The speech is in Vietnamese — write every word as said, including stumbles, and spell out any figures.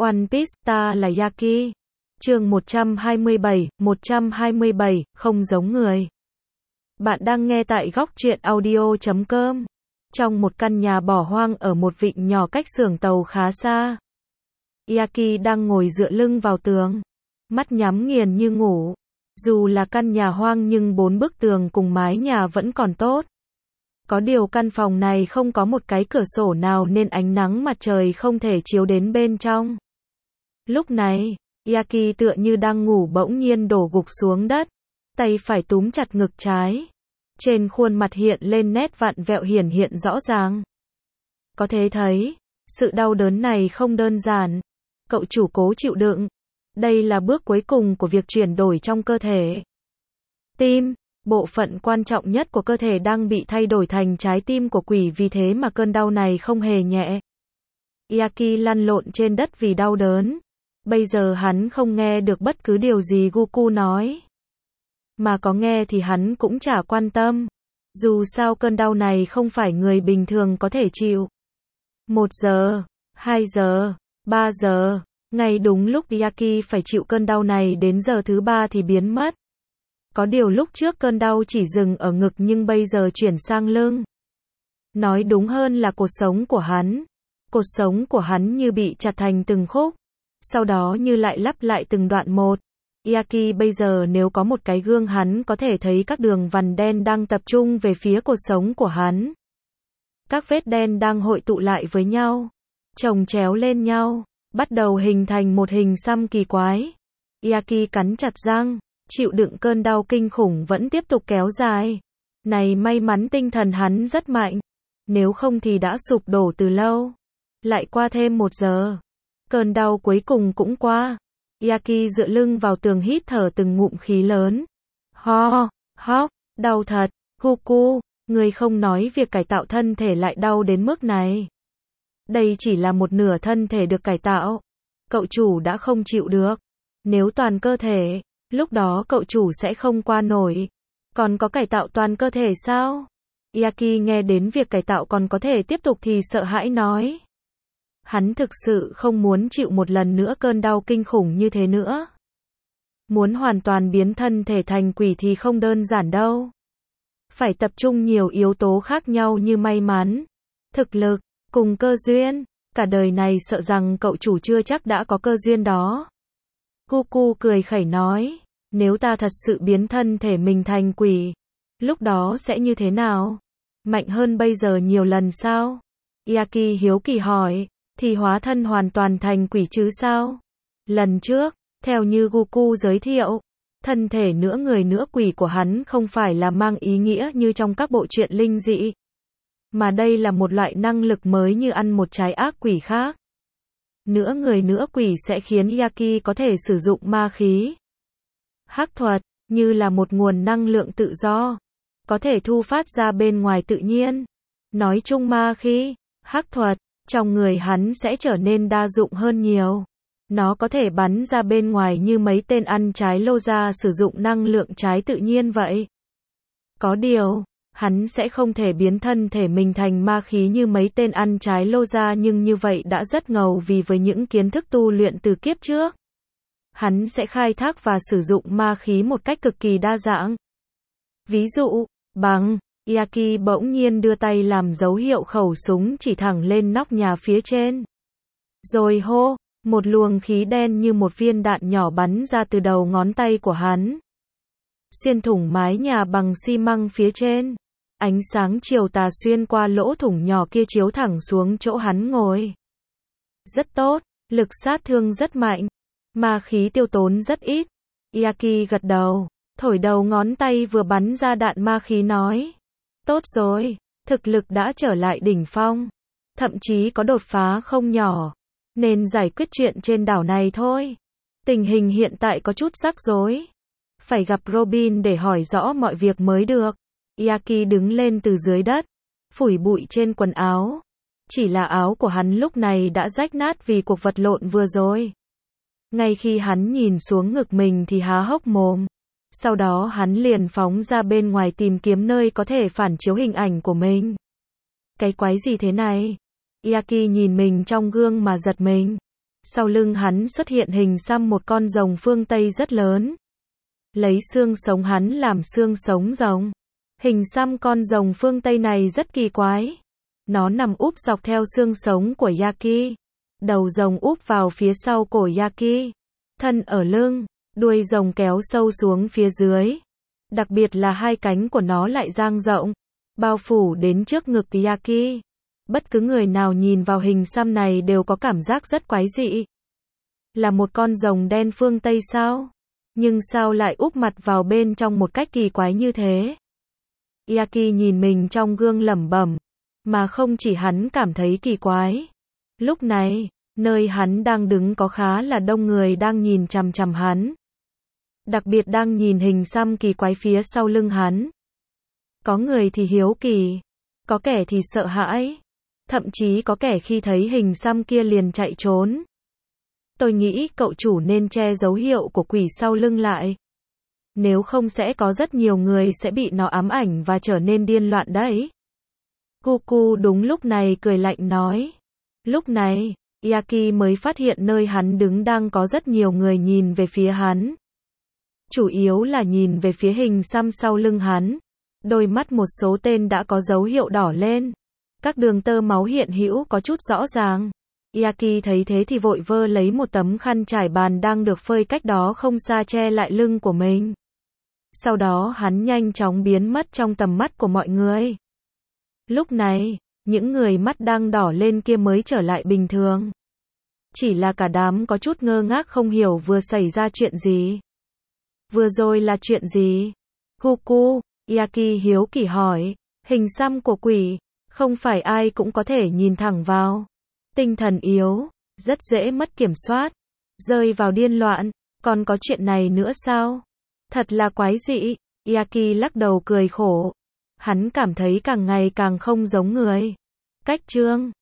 One Piece, ta là Yaki. Chương một trăm hai mươi bảy, một trăm hai mươi bảy, không giống người. Bạn đang nghe tại góc truyện audio chấm com. Trong một căn nhà bỏ hoang ở một vịnh nhỏ cách xưởng tàu khá xa. Yaki đang ngồi dựa lưng vào tường, mắt nhắm nghiền như ngủ. Dù là căn nhà hoang nhưng bốn bức tường cùng mái nhà vẫn còn tốt. Có điều căn phòng này không có một cái cửa sổ nào nên ánh nắng mặt trời không thể chiếu đến bên trong. Lúc này, Yaki tựa như đang ngủ bỗng nhiên đổ gục xuống đất, tay phải túm chặt ngực trái. Trên khuôn mặt hiện lên nét vặn vẹo hiển hiện rõ ràng. Có thể thấy, sự đau đớn này không đơn giản. Cậu chủ cố chịu đựng. Đây là bước cuối cùng của việc chuyển đổi trong cơ thể. Tim, bộ phận quan trọng nhất của cơ thể đang bị thay đổi thành trái tim của quỷ, vì thế mà cơn đau này không hề nhẹ. Yaki lăn lộn trên đất vì đau đớn. Bây giờ hắn không nghe được bất cứ điều gì Goku nói. Mà có nghe thì hắn cũng chả quan tâm. Dù sao cơn đau này không phải người bình thường có thể chịu. Một giờ, hai giờ, ba giờ, ngay đúng lúc Yaki phải chịu cơn đau này đến giờ thứ ba thì biến mất. Có điều lúc trước cơn đau chỉ dừng ở ngực nhưng bây giờ chuyển sang lưng. Nói đúng hơn là cột sống của hắn. Cột sống của hắn như bị chặt thành từng khúc. Sau đó như lại lắp lại từng đoạn một. Yaki bây giờ nếu có một cái gương hắn có thể thấy các đường vằn đen đang tập trung về phía cột sống của hắn. Các vết đen đang hội tụ lại với nhau, chồng chéo lên nhau, bắt đầu hình thành một hình xăm kỳ quái. Yaki cắn chặt răng, chịu đựng cơn đau kinh khủng vẫn tiếp tục kéo dài. Này may mắn tinh thần hắn rất mạnh, nếu không thì đã sụp đổ từ lâu. Lại qua thêm một giờ. Cơn đau cuối cùng cũng qua. Yaki dựa lưng vào tường hít thở từng ngụm khí lớn. Ho, ho, đau thật. Goku, người không nói việc cải tạo thân thể lại đau đến mức này. Đây chỉ là một nửa thân thể được cải tạo. Cậu chủ đã không chịu được. Nếu toàn cơ thể, lúc đó cậu chủ sẽ không qua nổi. Còn có cải tạo toàn cơ thể sao? Yaki nghe đến việc cải tạo còn có thể tiếp tục thì sợ hãi nói. Hắn thực sự không muốn chịu một lần nữa cơn đau kinh khủng như thế nữa. Muốn hoàn toàn biến thân thể thành quỷ thì không đơn giản đâu. Phải tập trung nhiều yếu tố khác nhau như may mắn, thực lực, cùng cơ duyên. Cả đời này sợ rằng cậu chủ chưa chắc đã có cơ duyên đó. Goku cười khẩy nói, nếu ta thật sự biến thân thể mình thành quỷ, lúc đó sẽ như thế nào? Mạnh hơn bây giờ nhiều lần sao? Yaki hiếu kỳ hỏi. Thì hóa thân hoàn toàn thành quỷ chứ sao? Lần trước, theo như Goku giới thiệu, thân thể nửa người nửa quỷ của hắn không phải là mang ý nghĩa như trong các bộ truyện linh dị. Mà đây là một loại năng lực mới như ăn một trái ác quỷ khác. Nửa người nửa quỷ sẽ khiến Yaki có thể sử dụng ma khí, hắc thuật, như là một nguồn năng lượng tự do. Có thể thu phát ra bên ngoài tự nhiên. Nói chung ma khí, hắc thuật, trong người hắn sẽ trở nên đa dụng hơn nhiều. Nó có thể bắn ra bên ngoài như mấy tên ăn trái lô ra sử dụng năng lượng trái tự nhiên vậy. Có điều, hắn sẽ không thể biến thân thể mình thành ma khí như mấy tên ăn trái lô ra, nhưng như vậy đã rất ngầu vì với những kiến thức tu luyện từ kiếp trước, hắn sẽ khai thác và sử dụng ma khí một cách cực kỳ đa dạng. Ví dụ, bằng Yaki bỗng nhiên đưa tay làm dấu hiệu khẩu súng chỉ thẳng lên nóc nhà phía trên. Rồi hô, một luồng khí đen như một viên đạn nhỏ bắn ra từ đầu ngón tay của hắn. Xuyên thủng mái nhà bằng xi măng phía trên. Ánh sáng chiều tà xuyên qua lỗ thủng nhỏ kia chiếu thẳng xuống chỗ hắn ngồi. Rất tốt, lực sát thương rất mạnh. Ma khí tiêu tốn rất ít. Yaki gật đầu, thổi đầu ngón tay vừa bắn ra đạn ma khí nói. Tốt rồi, thực lực đã trở lại đỉnh phong. Thậm chí có đột phá không nhỏ. Nên giải quyết chuyện trên đảo này thôi. Tình hình hiện tại có chút rắc rối. Phải gặp Robin để hỏi rõ mọi việc mới được. Yaki đứng lên từ dưới đất, phủi bụi trên quần áo. Chỉ là áo của hắn lúc này đã rách nát vì cuộc vật lộn vừa rồi. Ngay khi hắn nhìn xuống ngực mình thì há hốc mồm. Sau đó hắn liền phóng ra bên ngoài tìm kiếm nơi có thể phản chiếu hình ảnh của mình. Cái quái gì thế này? Yaki nhìn mình trong gương mà giật mình. Sau lưng hắn xuất hiện hình xăm một con rồng phương Tây rất lớn. Lấy xương sống hắn làm xương sống rồng. Hình xăm con rồng phương Tây này rất kỳ quái. Nó nằm úp dọc theo xương sống của Yaki. Đầu rồng úp vào phía sau cổ Yaki. Thân ở lưng, đuôi rồng kéo sâu xuống phía dưới. Đặc biệt là hai cánh của nó lại dang rộng, bao phủ đến trước ngực Yaki. Bất cứ người nào nhìn vào hình xăm này đều có cảm giác rất quái dị. Là một con rồng đen phương Tây sao? Nhưng sao lại úp mặt vào bên trong một cách kỳ quái như thế? Yaki nhìn mình trong gương lẩm bẩm, mà không chỉ hắn cảm thấy kỳ quái. Lúc này, nơi hắn đang đứng có khá là đông người đang nhìn chằm chằm hắn. Đặc biệt đang nhìn hình xăm kỳ quái phía sau lưng hắn. Có người thì hiếu kỳ, có kẻ thì sợ hãi, thậm chí có kẻ khi thấy hình xăm kia liền chạy trốn. Tôi nghĩ cậu chủ nên che dấu hiệu của quỷ sau lưng lại. Nếu không sẽ có rất nhiều người sẽ bị nó ám ảnh và trở nên điên loạn đấy. Cuckoo đúng lúc này cười lạnh nói. Lúc này, Yaki mới phát hiện nơi hắn đứng đang có rất nhiều người nhìn về phía hắn. Chủ yếu là nhìn về phía hình xăm sau lưng hắn. Đôi mắt một số tên đã có dấu hiệu đỏ lên. Các đường tơ máu hiện hữu có chút rõ ràng. Yaki thấy thế thì vội vơ lấy một tấm khăn trải bàn đang được phơi cách đó không xa che lại lưng của mình. Sau đó hắn nhanh chóng biến mất trong tầm mắt của mọi người. Lúc này, những người mắt đang đỏ lên kia mới trở lại bình thường. Chỉ là cả đám có chút ngơ ngác không hiểu vừa xảy ra chuyện gì. Vừa rồi là chuyện gì? Cuckoo, Yaki hiếu kỳ hỏi. Hình xăm của quỷ, không phải ai cũng có thể nhìn thẳng vào. Tinh thần yếu, rất dễ mất kiểm soát, rơi vào điên loạn, còn có chuyện này nữa sao? Thật là quái dị. Yaki lắc đầu cười khổ. Hắn cảm thấy càng ngày càng không giống người. Cách chương